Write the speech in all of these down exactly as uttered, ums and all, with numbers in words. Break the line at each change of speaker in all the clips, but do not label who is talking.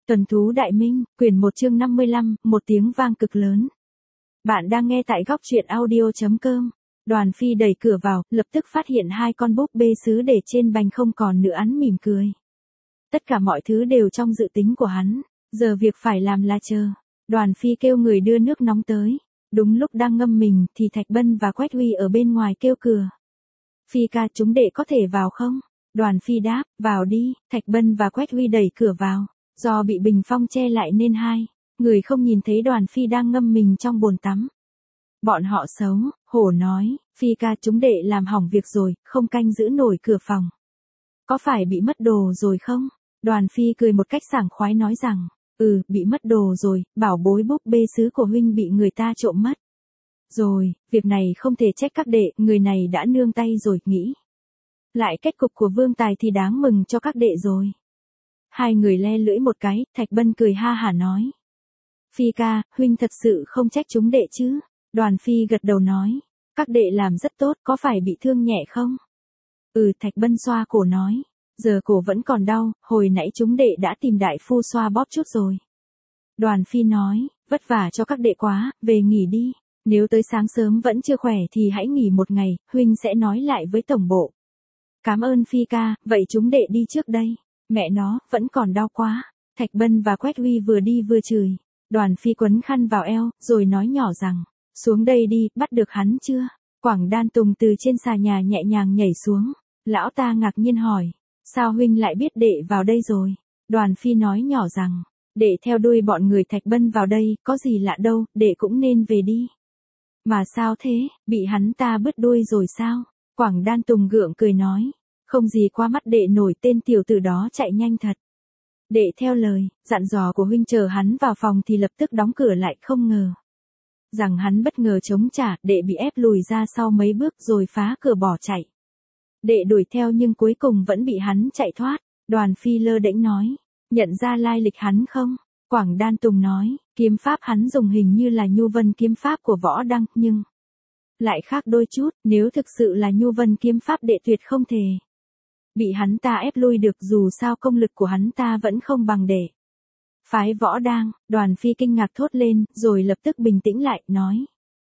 Tuần thú Đại Minh, quyển một chương năm mươi lăm, một tiếng vang cực lớn. Bạn đang nghe tại góc truyện audio chấm com. Đoàn Phi đẩy cửa vào, lập tức phát hiện hai con búp bê sứ để trên bành không còn nữa, hắn mỉm cười. Tất cả mọi thứ đều trong dự tính của hắn, giờ việc phải làm là chờ. Đoàn Phi kêu người đưa nước nóng tới. Đúng lúc đang ngâm mình thì Thạch Bân và Quách Huy ở bên ngoài kêu cửa. Phi ca, chúng đệ có thể vào không? Đoàn Phi đáp, vào đi. Thạch Bân và Quách Huy đẩy cửa vào. Do bị bình phong che lại nên hai người không nhìn thấy Đoàn Phi đang ngâm mình trong bồn tắm. Bọn họ xấu hổ nói, Phi ca, chúng đệ làm hỏng việc rồi, không canh giữ nổi cửa phòng. Có phải bị mất đồ rồi không? Đoàn Phi cười một cách sảng khoái nói rằng, ừ, bị mất đồ rồi, bảo bối búp bê sứ của huynh bị người ta trộm mất. Rồi, việc này không thể trách các đệ, người này đã nương tay rồi, nghĩ lại kết cục của Vương Tài thì đáng mừng cho các đệ rồi. Hai người le lưỡi một cái, Thạch Bân cười ha hả nói. Phi ca, huynh thật sự không trách chúng đệ chứ? Đoàn Phi gật đầu nói. Các đệ làm rất tốt, có phải bị thương nhẹ không? Ừ, Thạch Bân xoa cổ nói. Giờ cổ vẫn còn đau, hồi nãy chúng đệ đã tìm đại phu xoa bóp chút rồi. Đoàn Phi nói, vất vả cho các đệ quá, về nghỉ đi. Nếu tới sáng sớm vẫn chưa khỏe thì hãy nghỉ một ngày, huynh sẽ nói lại với tổng bộ. Cảm ơn Phi ca, vậy chúng đệ đi trước đây. Mẹ nó, vẫn còn đau quá. Thạch Bân và Quách Huy vừa đi vừa chửi. Đoàn Phi quấn khăn vào eo, rồi nói nhỏ rằng, xuống đây đi, bắt được hắn chưa? Quảng Đan Tùng từ trên xà nhà nhẹ nhàng nhảy xuống. Lão ta ngạc nhiên hỏi, sao huynh lại biết đệ vào đây rồi? Đoàn Phi nói nhỏ rằng, đệ theo đuôi bọn người Thạch Bân vào đây, có gì lạ đâu, đệ cũng nên về đi. Mà sao thế, bị hắn ta bứt đuôi rồi sao? Quảng Đan Tùng gượng cười nói. Không gì qua mắt đệ nổi, tên tiểu tử đó chạy nhanh thật. Đệ theo lời, dặn dò của huynh, chờ hắn vào phòng thì lập tức đóng cửa lại, không ngờ rằng hắn bất ngờ chống trả, đệ bị ép lùi ra sau mấy bước rồi phá cửa bỏ chạy. Đệ đuổi theo nhưng cuối cùng vẫn bị hắn chạy thoát. Đoàn Phi lơ đễnh nói, nhận ra lai lịch hắn không? Quảng Đan Tùng nói, kiếm pháp hắn dùng hình như là Nhu Vân kiếm pháp của Võ Đăng, nhưng lại khác đôi chút, nếu thực sự là Nhu Vân kiếm pháp đệ tuyệt không thể bị hắn ta ép lui được, dù sao công lực của hắn ta vẫn không bằng đệ. Phái Võ Đang. Đoàn Phi kinh ngạc thốt lên, rồi lập tức bình tĩnh lại, nói.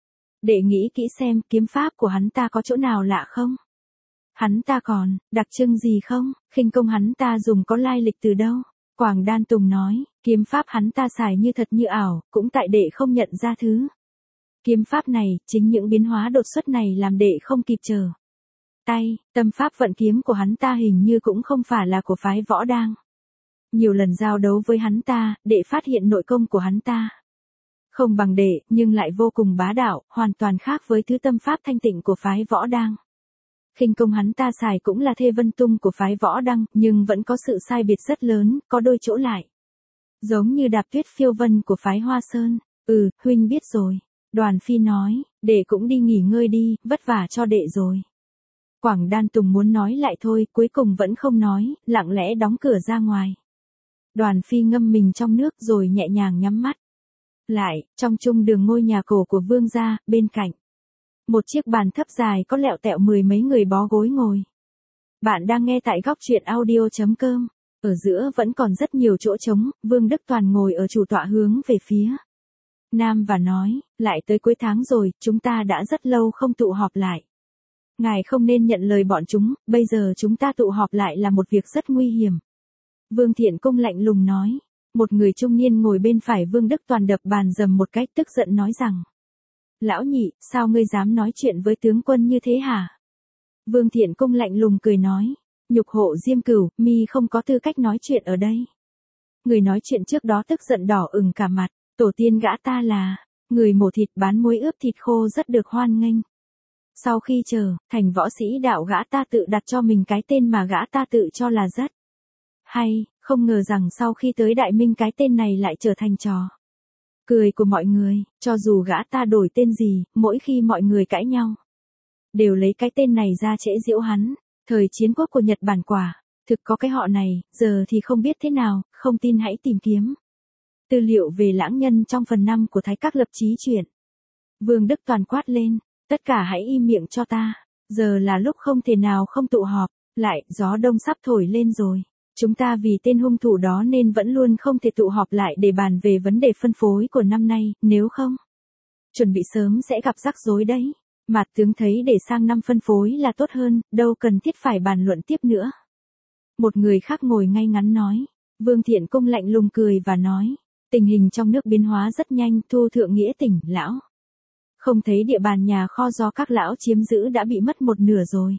Đệ nghĩ kỹ xem, kiếm pháp của hắn ta có chỗ nào lạ không? Hắn ta còn đặc trưng gì không? Khinh công hắn ta dùng có lai lịch từ đâu? Quảng Đan Tùng nói, kiếm pháp hắn ta xài như thật như ảo, cũng tại đệ không nhận ra thứ kiếm pháp này, chính những biến hóa đột xuất này làm đệ không kịp chờ tay. Tâm pháp vận kiếm của hắn ta hình như cũng không phải là của phái Võ Đang. Nhiều lần giao đấu với hắn ta, đệ phát hiện nội công của hắn ta không bằng đệ, nhưng lại vô cùng bá đạo, hoàn toàn khác với thứ tâm pháp thanh tịnh của phái Võ Đang. Khinh công hắn ta xài cũng là Thê Vân Tung của phái Võ Đăng, nhưng vẫn có sự sai biệt rất lớn, có đôi chỗ lại giống như Đạp Tuyết Phiêu Vân của phái Hoa Sơn. Ừ, huynh biết rồi. Đoàn Phi nói, đệ cũng đi nghỉ ngơi đi, vất vả cho đệ rồi. Quảng Đan Tùng muốn nói lại thôi, cuối cùng vẫn không nói, lặng lẽ đóng cửa ra ngoài. Đoàn Phi ngâm mình trong nước rồi nhẹ nhàng nhắm mắt lại. Trong chung đường ngôi nhà cổ của Vương gia, bên cạnh một chiếc bàn thấp dài có lẹo tẹo mười mấy người bó gối ngồi. Bạn đang nghe tại góc truyện audio chấm com. Ở giữa vẫn còn rất nhiều chỗ trống, Vương Đức Toàn ngồi ở chủ tọa hướng về phía nam và nói, lại tới cuối tháng rồi, chúng ta đã rất lâu không tụ họp lại. Ngài không nên nhận lời bọn chúng, bây giờ chúng ta tụ họp lại là một việc rất nguy hiểm. Vương Thiện Cung lạnh lùng nói. Một người trung niên ngồi bên phải Vương Đức Toàn đập bàn dầm một cách tức giận nói rằng, lão nhị, sao ngươi dám nói chuyện với tướng quân như thế hả? Vương Thiện Cung lạnh lùng cười nói, nhục hộ Diêm Cửu, mi không có tư cách nói chuyện ở đây. Người nói chuyện trước đó tức giận đỏ ửng cả mặt, tổ tiên gã ta là người mổ thịt bán muối ướp thịt khô rất được hoan nghênh. Sau khi trở thành võ sĩ đạo, gã ta tự đặt cho mình cái tên mà gã ta tự cho là rất hay, không ngờ rằng sau khi tới Đại Minh cái tên này lại trở thành trò cười của mọi người. Cho dù gã ta đổi tên gì, mỗi khi mọi người cãi nhau đều lấy cái tên này ra chế giễu hắn. Thời chiến quốc của Nhật Bản quả thực có cái họ này, giờ thì không biết thế nào, không tin hãy tìm kiếm tư liệu về lãng nhân trong phần năm của Thái Các lập chí truyện. Vương Đức Toàn quát lên, tất cả hãy im miệng cho ta, giờ là lúc không thể nào không tụ họp lại, gió đông sắp thổi lên rồi. Chúng ta vì tên hung thủ đó nên vẫn luôn không thể tụ họp lại để bàn về vấn đề phân phối của năm nay, nếu không, chuẩn bị sớm sẽ gặp rắc rối đấy. Mạt tướng thấy để sang năm phân phối là tốt hơn, đâu cần thiết phải bàn luận tiếp nữa. Một người khác ngồi ngay ngắn nói. Vương Thiện Cung lạnh lùng cười và nói. Tình hình trong nước biến hóa rất nhanh, Thu Thượng Nghĩa tỉnh, lão. Không thấy địa bàn nhà kho do các lão chiếm giữ đã bị mất một nửa rồi.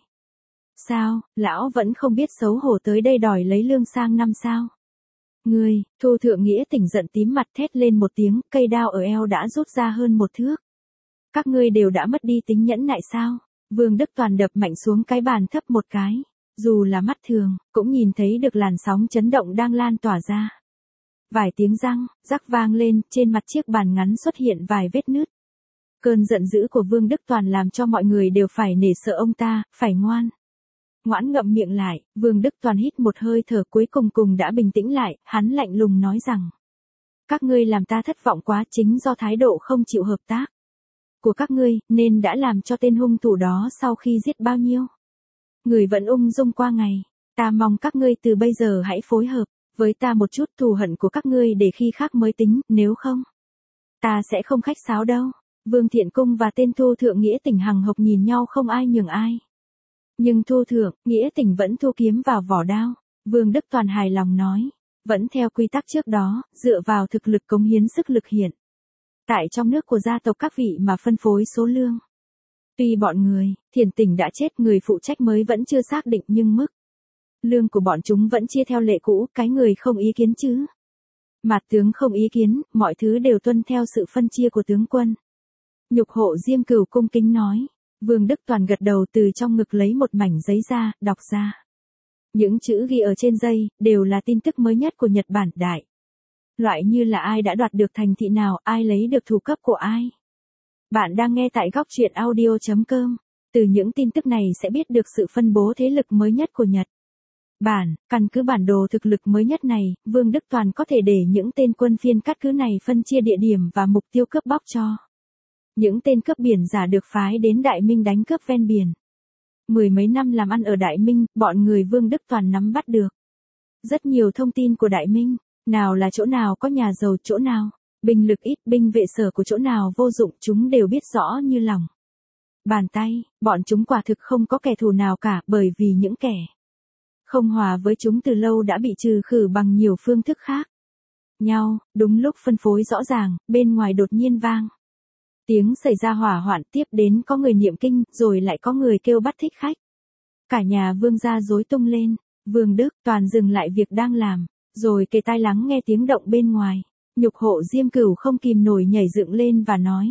Sao, lão vẫn không biết xấu hổ tới đây đòi lấy lương sang năm sao? Ngươi, Thu Thượng Nghĩa tỉnh giận tím mặt thét lên một tiếng, cây đao ở eo đã rút ra hơn một thước. Các ngươi đều đã mất đi tính nhẫn nại sao? Vương Đức Toàn đập mạnh xuống cái bàn thấp một cái. Dù là mắt thường, cũng nhìn thấy được làn sóng chấn động đang lan tỏa ra. Vài tiếng răng, rắc vang lên, trên mặt chiếc bàn ngắn xuất hiện vài vết nứt. Cơn giận dữ của Vương Đức Toàn làm cho mọi người đều phải nể sợ ông ta, phải ngoan. Ngoãn ngậm miệng lại, Vương Đức Toàn hít một hơi thở cuối cùng cùng đã bình tĩnh lại, hắn lạnh lùng nói rằng. Các ngươi làm ta thất vọng quá chính do thái độ không chịu hợp tác của các ngươi, nên đã làm cho tên hung thủ đó sau khi giết bao nhiêu người vẫn ung dung qua ngày. Ta mong các ngươi từ bây giờ hãy phối hợp với ta một chút thù hận của các ngươi để khi khác mới tính, nếu không, ta sẽ không khách sáo đâu. Vương Thiện Cung và tên Thu Thượng Nghĩa tỉnh hằng hộc nhìn nhau không ai nhường ai. Nhưng Thu Thượng, Nghĩa tỉnh vẫn thu kiếm vào vỏ đao. Vương Đức Toàn hài lòng nói. Vẫn theo quy tắc trước đó, dựa vào thực lực cống hiến sức lực hiện tại trong nước của gia tộc các vị mà phân phối số lương. Tuy bọn người, Thiền Tỉnh đã chết, người phụ trách mới vẫn chưa xác định nhưng mức lương của bọn chúng vẫn chia theo lệ cũ, cái người không ý kiến chứ? Mạt tướng không ý kiến, mọi thứ đều tuân theo sự phân chia của tướng quân. Nhục Hộ Diêm Cửu cung kính nói. Vương Đức Toàn gật đầu, từ trong ngực lấy một mảnh giấy ra, đọc ra. Những chữ ghi ở trên dây, đều là tin tức mới nhất của Nhật Bản đại. Loại như là ai đã đoạt được thành thị nào, ai lấy được thủ cấp của ai. Bạn đang nghe tại góc truyện audio chấm com. Từ những tin tức này sẽ biết được sự phân bố thế lực mới nhất của Nhật Bản. Căn cứ bản đồ thực lực mới nhất này, Vương Đức Toàn có thể để những tên quân phiên cát cứ này phân chia địa điểm và mục tiêu cướp bóc cho những tên cướp biển giả được phái đến Đại Minh đánh cướp ven biển. Mười mấy năm làm ăn ở Đại Minh, bọn người Vương Đức Toàn nắm bắt được rất nhiều thông tin của Đại Minh. Nào là chỗ nào có nhà giàu, chỗ nào binh lực ít, binh vệ sở của chỗ nào vô dụng, chúng đều biết rõ như lòng bàn tay. Bọn chúng quả thực không có kẻ thù nào cả, bởi vì những kẻ không hòa với chúng từ lâu đã bị trừ khử bằng nhiều phương thức khác nhau. Đúng lúc phân phối rõ ràng, bên ngoài đột nhiên vang tiếng xảy ra hỏa hoạn, tiếp đến có người niệm kinh, rồi lại có người kêu bắt thích khách. Cả nhà Vương gia rối tung lên. Vương Đức Toàn dừng lại việc đang làm, rồi kề tai lắng nghe tiếng động bên ngoài. Nhục Hộ Diêm Cửu không kìm nổi nhảy dựng lên và nói.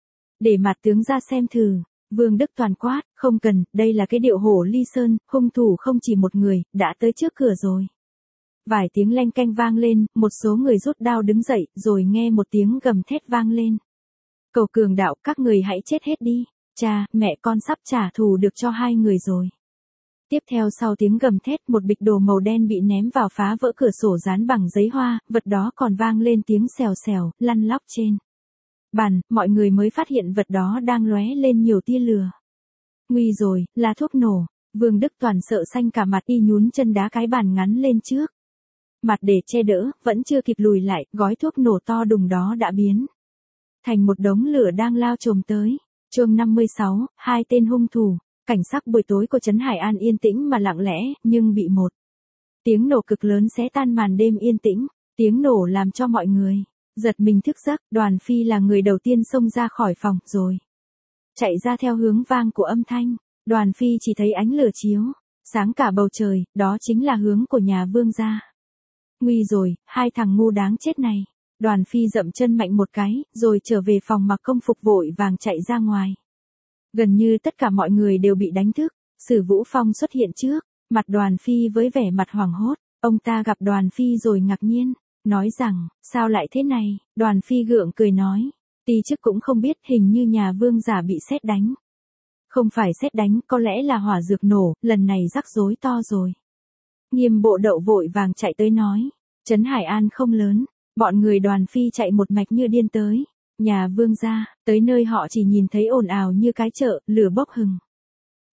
Để Mạt tướng ra xem thử. Vương Đức Toàn quát, không cần, đây là cái điệu hổ ly sơn, hung thủ không chỉ một người, đã tới trước cửa rồi. Vài tiếng leng keng vang lên, một số người rút đao đứng dậy, rồi nghe một tiếng gầm thét vang lên. Cầu cường đạo, các người hãy chết hết đi. Cha, mẹ con sắp trả thù được cho hai người rồi. Tiếp theo sau tiếng gầm thét, một bịch đồ màu đen bị ném vào phá vỡ cửa sổ dán bằng giấy hoa, vật đó còn vang lên tiếng xèo xèo, lăn lóc trên bàn, mọi người mới phát hiện vật đó đang lóe lên nhiều tia lửa. Nguy rồi, là thuốc nổ. Vương Đức Toàn sợ xanh cả mặt, y nhún chân đá cái bàn ngắn lên trước mặt để che đỡ, vẫn chưa kịp lùi lại, gói thuốc nổ to đùng đó đã biến thành một đống lửa đang lao chồm tới. Chương năm mươi sáu, hai tên hung thủ. Cảnh sắc buổi tối của trấn Hải An yên tĩnh mà lặng lẽ, nhưng bị một tiếng nổ cực lớn xé tan màn đêm yên tĩnh. Tiếng nổ làm cho mọi người giật mình thức giấc. Đoàn Phi là người đầu tiên xông ra khỏi phòng, rồi chạy ra theo hướng vang của âm thanh. Đoàn Phi chỉ thấy ánh lửa chiếu sáng cả bầu trời, đó chính là hướng của nhà Vương gia. Nguy rồi, hai thằng ngu đáng chết này. Đoàn Phi dậm chân mạnh một cái, rồi trở về phòng mặc công phục vội vàng chạy ra ngoài. Gần như tất cả mọi người đều bị đánh thức. Sử Vũ Phong xuất hiện trước mặt Đoàn Phi với vẻ mặt hoảng hốt. Ông ta gặp Đoàn Phi rồi ngạc nhiên, nói rằng, sao lại thế này? Đoàn Phi gượng cười nói, ti chức cũng không biết, hình như nhà Vương giả bị sét đánh. Không phải sét đánh, có lẽ là hỏa dược nổ, lần này rắc rối to rồi. Nghiêm Bộ Đậu vội vàng chạy tới nói, trấn Hải An không lớn. Bọn người Đoàn Phi chạy một mạch như điên tới nhà Vương gia. Tới nơi họ chỉ nhìn thấy ồn ào như cái chợ, lửa bốc hừng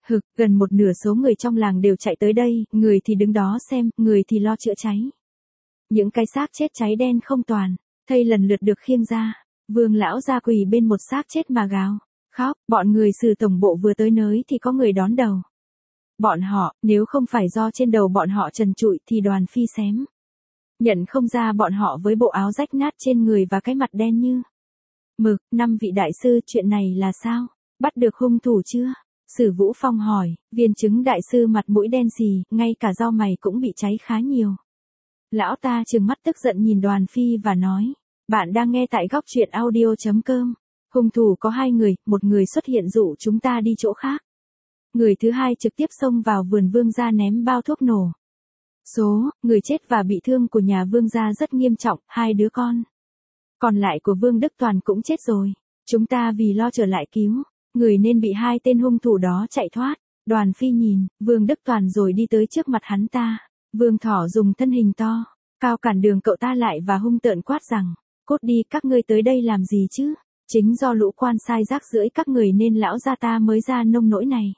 Hực, gần một nửa số người trong làng đều chạy tới đây, người thì đứng đó xem, người thì lo chữa cháy. Những cái xác chết cháy đen không toàn, thây lần lượt được khiêng ra. Vương lão ra quỳ bên một xác chết mà gào, khóc, bọn người Sử tổng bộ vừa tới nơi thì có người đón đầu. Bọn họ, nếu không phải do trên đầu bọn họ trần trụi thì Đoàn Phi xém nhận không ra bọn họ với bộ áo rách nát trên người và cái mặt đen như mực. Năm vị đại sư, chuyện này là sao? Bắt được hung thủ chưa? Sử Vũ Phong hỏi. Viên chứng đại sư mặt mũi đen xì, ngay cả rau mày cũng bị cháy khá nhiều. Lão ta trừng mắt tức giận nhìn Đoàn Phi và nói, bạn đang nghe tại góc truyện audio chấm com. Hung thủ có hai người, một người xuất hiện dụ chúng ta đi chỗ khác. Người thứ hai trực tiếp xông vào vườn Vương gia ném bao thuốc nổ. Số người chết và bị thương của nhà Vương gia rất nghiêm trọng, hai đứa con còn lại của Vương Đức Toàn cũng chết rồi. Chúng ta vì lo trở lại cứu người nên bị hai tên hung thủ đó chạy thoát. Đoàn Phi nhìn Vương Đức Toàn rồi đi tới trước mặt hắn ta. Vương Thỏ dùng thân hình to cao cản đường cậu ta lại và hung tợn quát rằng, cút đi, các ngươi tới đây làm gì chứ? Chính do lũ quan sai rác rưởi các người nên lão gia ta mới ra nông nỗi này.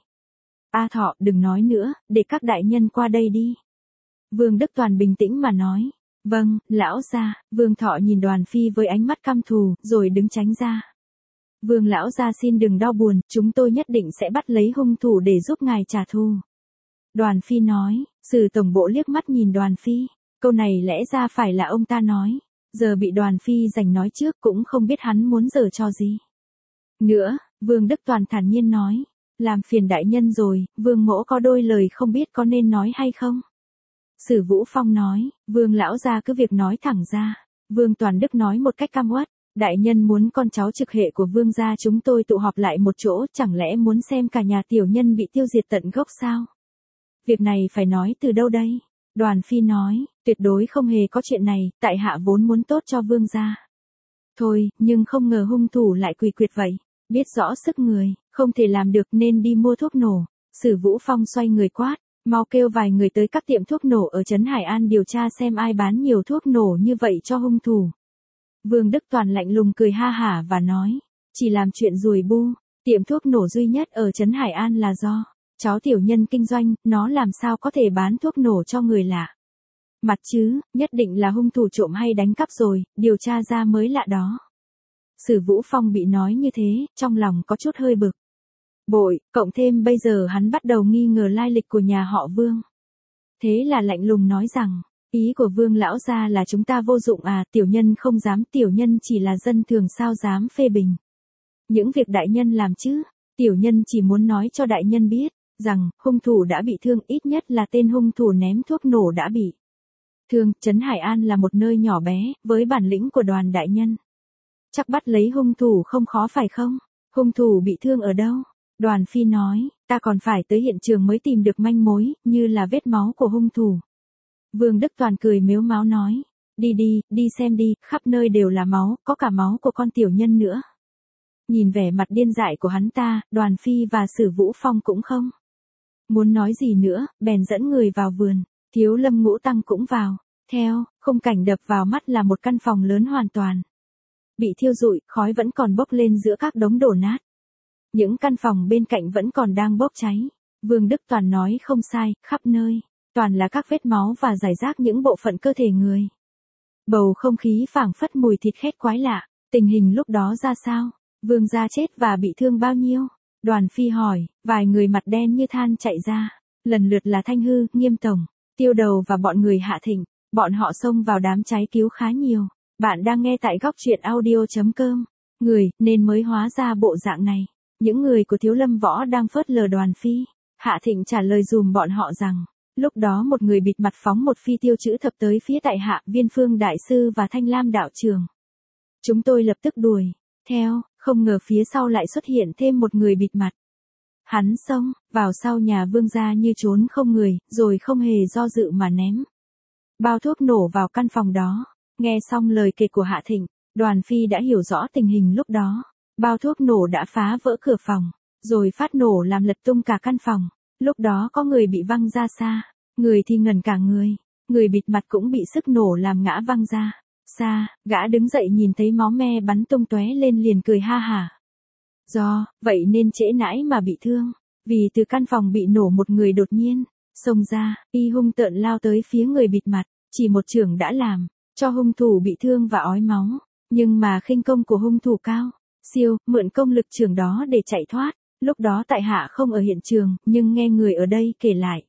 A Thọ, đừng nói nữa, để các đại nhân qua đây đi. Vương Đức Toàn bình tĩnh mà nói. Vâng, lão gia. Vương Thọ nhìn Đoàn Phi với ánh mắt căm thù, rồi đứng tránh ra. Vương lão gia xin đừng đau buồn, chúng tôi nhất định sẽ bắt lấy hung thủ để giúp ngài trả thù. Đoàn Phi nói. Sử tổng bộ liếc mắt nhìn Đoàn Phi. Câu này lẽ ra phải là ông ta nói. Giờ bị Đoàn Phi giành nói trước, cũng không biết hắn muốn giở trò gì nữa. Vương Đức Toàn thản nhiên nói. Làm phiền đại nhân rồi, Vương mỗ có đôi lời không biết có nên nói hay không? Sử Vũ Phong nói. Vương lão gia cứ việc nói thẳng ra. Vương Toàn Đức nói một cách căm uất. Đại nhân muốn con cháu trực hệ của Vương gia chúng tôi tụ họp lại một chỗ, chẳng lẽ muốn xem cả nhà tiểu nhân bị tiêu diệt tận gốc sao? Việc này phải nói từ đâu đây? Đoàn Phi nói. Tuyệt đối không hề có chuyện này, tại hạ vốn muốn tốt cho Vương gia. Thôi, nhưng không ngờ hung thủ lại quỷ quyệt vậy. Biết rõ sức người, không thể làm được nên đi mua thuốc nổ. Sử Vũ Phong xoay người quát, mau kêu vài người tới các tiệm thuốc nổ ở trấn Hải An điều tra xem ai bán nhiều thuốc nổ như vậy cho hung thủ. Vương Đức Toàn lạnh lùng cười ha hả và nói, chỉ làm chuyện rùi bu, tiệm thuốc nổ duy nhất ở trấn Hải An là do cháu tiểu nhân kinh doanh, nó làm sao có thể bán thuốc nổ cho người lạ. Mặt chứ, nhất định là hung thủ trộm hay đánh cắp rồi, điều tra ra mới lạ đó. Sử Vũ Phong bị nói như thế, trong lòng có chút hơi bực bội, cộng thêm bây giờ hắn bắt đầu nghi ngờ lai lịch của nhà họ Vương. Thế là lạnh lùng nói rằng, ý của Vương lão gia là chúng ta vô dụng à, tiểu nhân không dám, tiểu nhân chỉ là dân thường sao dám phê bình những việc đại nhân làm chứ. Tiểu nhân chỉ muốn nói cho đại nhân biết rằng hung thủ đã bị thương, ít nhất là tên hung thủ ném thuốc nổ đã bị thương. Trấn Hải An là một nơi nhỏ bé, với bản lĩnh của Đoàn đại nhân chắc bắt lấy hung thủ không khó phải không? Hung thủ bị thương ở đâu? Đoàn Phi nói, ta còn phải tới hiện trường mới tìm được manh mối, như là vết máu của hung thủ. Vương Đức Toàn cười mếu máo nói, đi đi, đi xem đi, khắp nơi đều là máu, có cả máu của con tiểu nhân nữa. Nhìn vẻ mặt điên dại của hắn ta, Đoàn Phi và Sử Vũ Phong cũng không muốn nói gì nữa, bèn dẫn người vào vườn. Thiếu Lâm Ngũ Tăng cũng vào theo. Khung cảnh đập vào mắt là một căn phòng lớn hoàn toàn bị thiêu rụi, khói vẫn còn bốc lên giữa các đống đổ nát. Những căn phòng bên cạnh vẫn còn đang bốc cháy. Vương Đức Toàn nói không sai, khắp nơi toàn là các vết máu và rải rác những bộ phận cơ thể người. Bầu không khí phảng phất mùi thịt khét quái lạ. Tình hình lúc đó ra sao? Vương gia chết và bị thương bao nhiêu? Đoàn Phi hỏi. Vài người mặt đen như than chạy ra, lần lượt là Thanh Hư, Nghiêm Tổng, Tiêu Đầu và bọn người Hạ Thịnh. Bọn họ xông vào đám cháy cứu khá nhiều. Bạn đang nghe tại góc truyện audio chấm com. Người, nên mới hóa ra bộ dạng này. Những người của Thiếu Lâm Võ đang phớt lờ Đoàn Phi. Hạ Thịnh trả lời dùm bọn họ rằng, lúc đó một người bịt mặt phóng một phi tiêu chữ thập tới phía tại Hạ, Viên Phương Đại Sư và Thanh Lam Đạo Trường. Chúng tôi lập tức đuổi theo, không ngờ phía sau lại xuất hiện thêm một người bịt mặt. Hắn xông vào sau nhà Vương gia như trốn không người, rồi không hề do dự mà ném bao thuốc nổ vào căn phòng đó. Nghe xong lời kể của Hạ Thịnh, Đoàn Phi đã hiểu rõ tình hình lúc đó. Bao thuốc nổ đã phá vỡ cửa phòng, rồi phát nổ làm lật tung cả căn phòng. Lúc đó có người bị văng ra xa, người thì ngẩn cả người, người bịt mặt cũng bị sức nổ làm ngã văng ra xa. Gã đứng dậy nhìn thấy máu me bắn tung tóe lên liền cười ha hả. Do vậy nên trễ nãi mà bị thương. Vì từ căn phòng bị nổ một người đột nhiên xông ra, y hung tợn lao tới phía người bịt mặt, chỉ một chưởng đã làm cho hung thủ bị thương và ói máu, nhưng mà khinh công của hung thủ cao siêu, mượn công lực chưởng đó để chạy thoát. Lúc đó tại hạ không ở hiện trường, nhưng nghe người ở đây kể lại.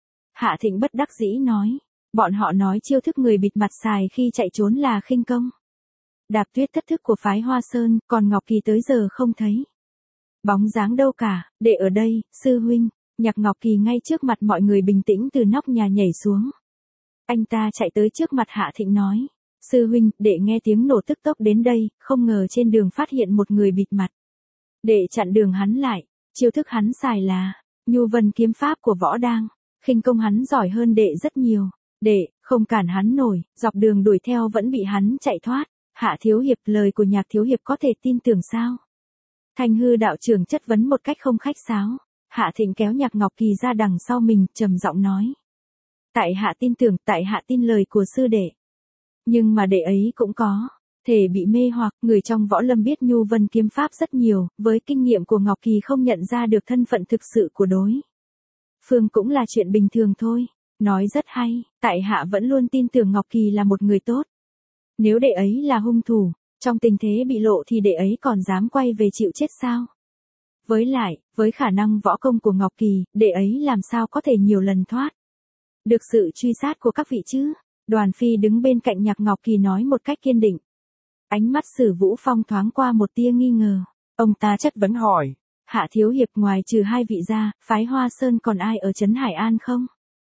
Hạ Thịnh bất đắc dĩ nói, bọn họ nói chiêu thức người bịt mặt xài khi chạy trốn là khinh công. Đạp tuyết thất thức của phái Hoa Sơn, còn Ngọc Kỳ tới giờ không thấy bóng dáng đâu cả, đệ ở đây, sư huynh. Nhạc Ngọc Kỳ ngay trước mặt mọi người bình tĩnh từ nóc nhà nhảy xuống. Anh ta chạy tới trước mặt Hạ Thịnh nói, sư huynh, đệ nghe tiếng nổ tức tốc đến đây, không ngờ trên đường phát hiện một người bịt mặt. Đệ chặn đường hắn lại, chiêu thức hắn xài là Nhu Vân kiếm pháp của Võ Đang, khinh công hắn giỏi hơn đệ rất nhiều. Đệ không cản hắn nổi, dọc đường đuổi theo vẫn bị hắn chạy thoát. Hạ thiếu hiệp, lời của Nhạc thiếu hiệp có thể tin tưởng sao? Thanh Hư đạo trưởng chất vấn một cách không khách sáo. Hạ Thịnh kéo Nhạc Ngọc Kỳ ra đằng sau mình, trầm giọng nói, tại hạ tin tưởng, tại hạ tin lời của sư đệ. Nhưng mà đệ ấy cũng có thể bị mê hoặc, người trong võ lâm biết Nhu Vân kiếm pháp rất nhiều, với kinh nghiệm của Ngọc Kỳ không nhận ra được thân phận thực sự của đối phương cũng là chuyện bình thường thôi. Nói rất hay, tại hạ vẫn luôn tin tưởng Ngọc Kỳ là một người tốt. Nếu đệ ấy là hung thủ, trong tình thế bị lộ thì đệ ấy còn dám quay về chịu chết sao? Với lại, với khả năng võ công của Ngọc Kỳ, đệ ấy làm sao có thể nhiều lần thoát được sự truy sát của các vị chứ? Đoàn Phi đứng bên cạnh Nhạc Ngọc Kỳ nói một cách kiên định. Ánh mắt Sử Vũ Phong thoáng qua một tia nghi ngờ. Ông ta chất vấn hỏi, Hạ thiếu hiệp, ngoài trừ hai vị ra, phái Hoa Sơn còn ai ở trấn Hải An không?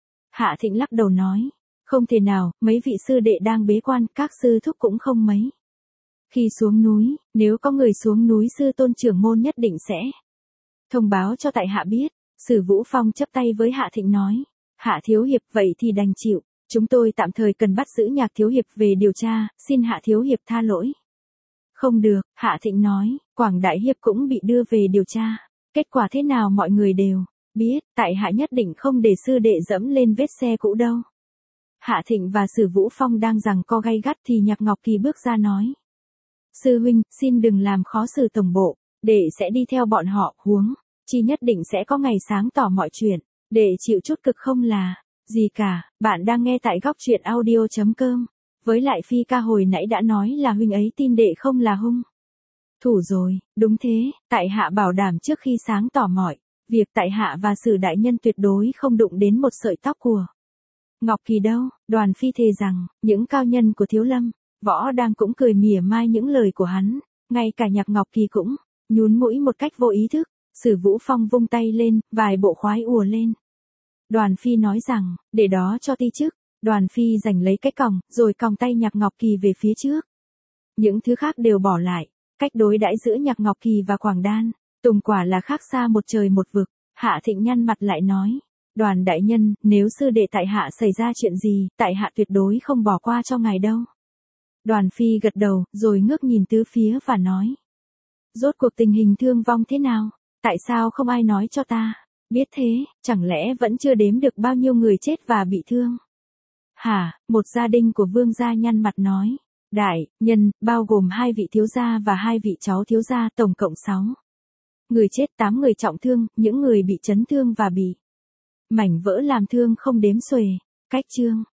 Hạ Thịnh lắc đầu nói, không thể nào, mấy vị sư đệ đang bế quan, các sư thúc cũng không mấy. Khi xuống núi, nếu có người xuống núi, sư tôn trưởng môn nhất định sẽ thông báo cho tại hạ biết. Sử Vũ Phong chắp tay với Hạ Thịnh nói, Hạ thiếu hiệp, vậy thì đành chịu. Chúng tôi tạm thời cần bắt giữ Nhạc thiếu hiệp về điều tra, xin Hạ thiếu hiệp tha lỗi. Không được, Hạ Thịnh nói, Quảng Đại hiệp cũng bị đưa về điều tra. Kết quả thế nào mọi người đều biết, tại hạ nhất định không để sư đệ dẫm lên vết xe cũ đâu. Hạ Thịnh và Sử Vũ Phong đang giằng co gay gắt thì Nhạc Ngọc Kỳ bước ra nói, sư huynh, xin đừng làm khó Sử tổng bộ, đệ sẽ đi theo bọn họ, huống chi nhất định sẽ có ngày sáng tỏ mọi chuyện, đệ chịu chút cực không là gì cả. Bạn đang nghe tại góc truyện audio chấm com. Với lại Phi ca hồi nãy đã nói là huynh ấy tin đệ không là hung thủ rồi. Đúng thế, tại hạ bảo đảm trước khi sáng tỏ mọi việc, tại hạ và Sử đại nhân tuyệt đối không đụng đến một sợi tóc của Ngọc Kỳ đâu. Đoàn Phi thề rằng, những cao nhân của Thiếu Lâm, Võ Đang cũng cười mỉa mai những lời của hắn, ngay cả Nhạc Ngọc Kỳ cũng nhún mũi một cách vô ý thức. Sử Vũ Phong vung tay lên, vài bộ khoái ùa lên. Đoàn Phi nói rằng, để đó cho ti chức. Đoàn Phi giành lấy cái còng, rồi còng tay Nhạc Ngọc Kỳ về phía trước. Những thứ khác đều bỏ lại. Cách đối đãi giữa Nhạc Ngọc Kỳ và Quảng Đan, Tùng quả là khác xa một trời một vực. Hạ Thịnh nhăn mặt lại nói, Đoàn đại nhân, nếu sư đệ tại hạ xảy ra chuyện gì, tại hạ tuyệt đối không bỏ qua cho ngài đâu. Đoàn Phi gật đầu, rồi ngước nhìn tứ phía và nói, rốt cuộc tình hình thương vong thế nào? Tại sao không ai nói cho ta biết thế? Chẳng lẽ vẫn chưa đếm được bao nhiêu người chết và bị thương? Hả? Một gia đình của Vương gia nhăn mặt nói, đại nhân, bao gồm hai vị thiếu gia và hai vị cháu thiếu gia, tổng cộng sáu người chết, tám người trọng thương, những người bị chấn thương và bị mảnh vỡ làm thương không đếm xuể. Cách chương